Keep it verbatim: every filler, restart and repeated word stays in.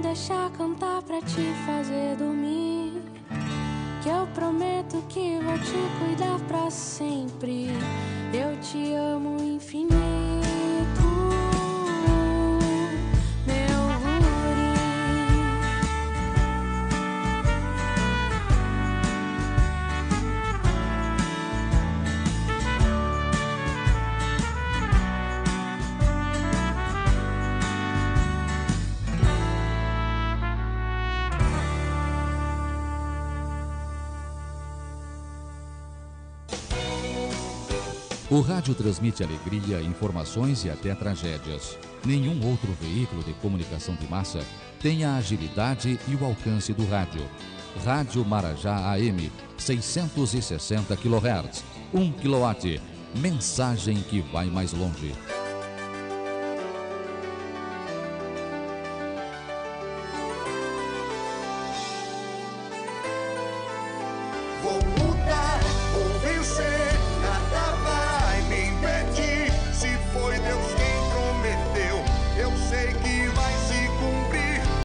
deixar cantar pra te fazer dormir, que eu prometo que vou te cuidar pra sempre. Eu te amo infinito, meu guri. O rádio transmite alegria, informações e até tragédias. Nenhum outro veículo de comunicação de massa tem a agilidade e o alcance do rádio. Rádio Marajá A M, seiscentos e sessenta quilohertz, um quilowatt. Mensagem que vai mais longe.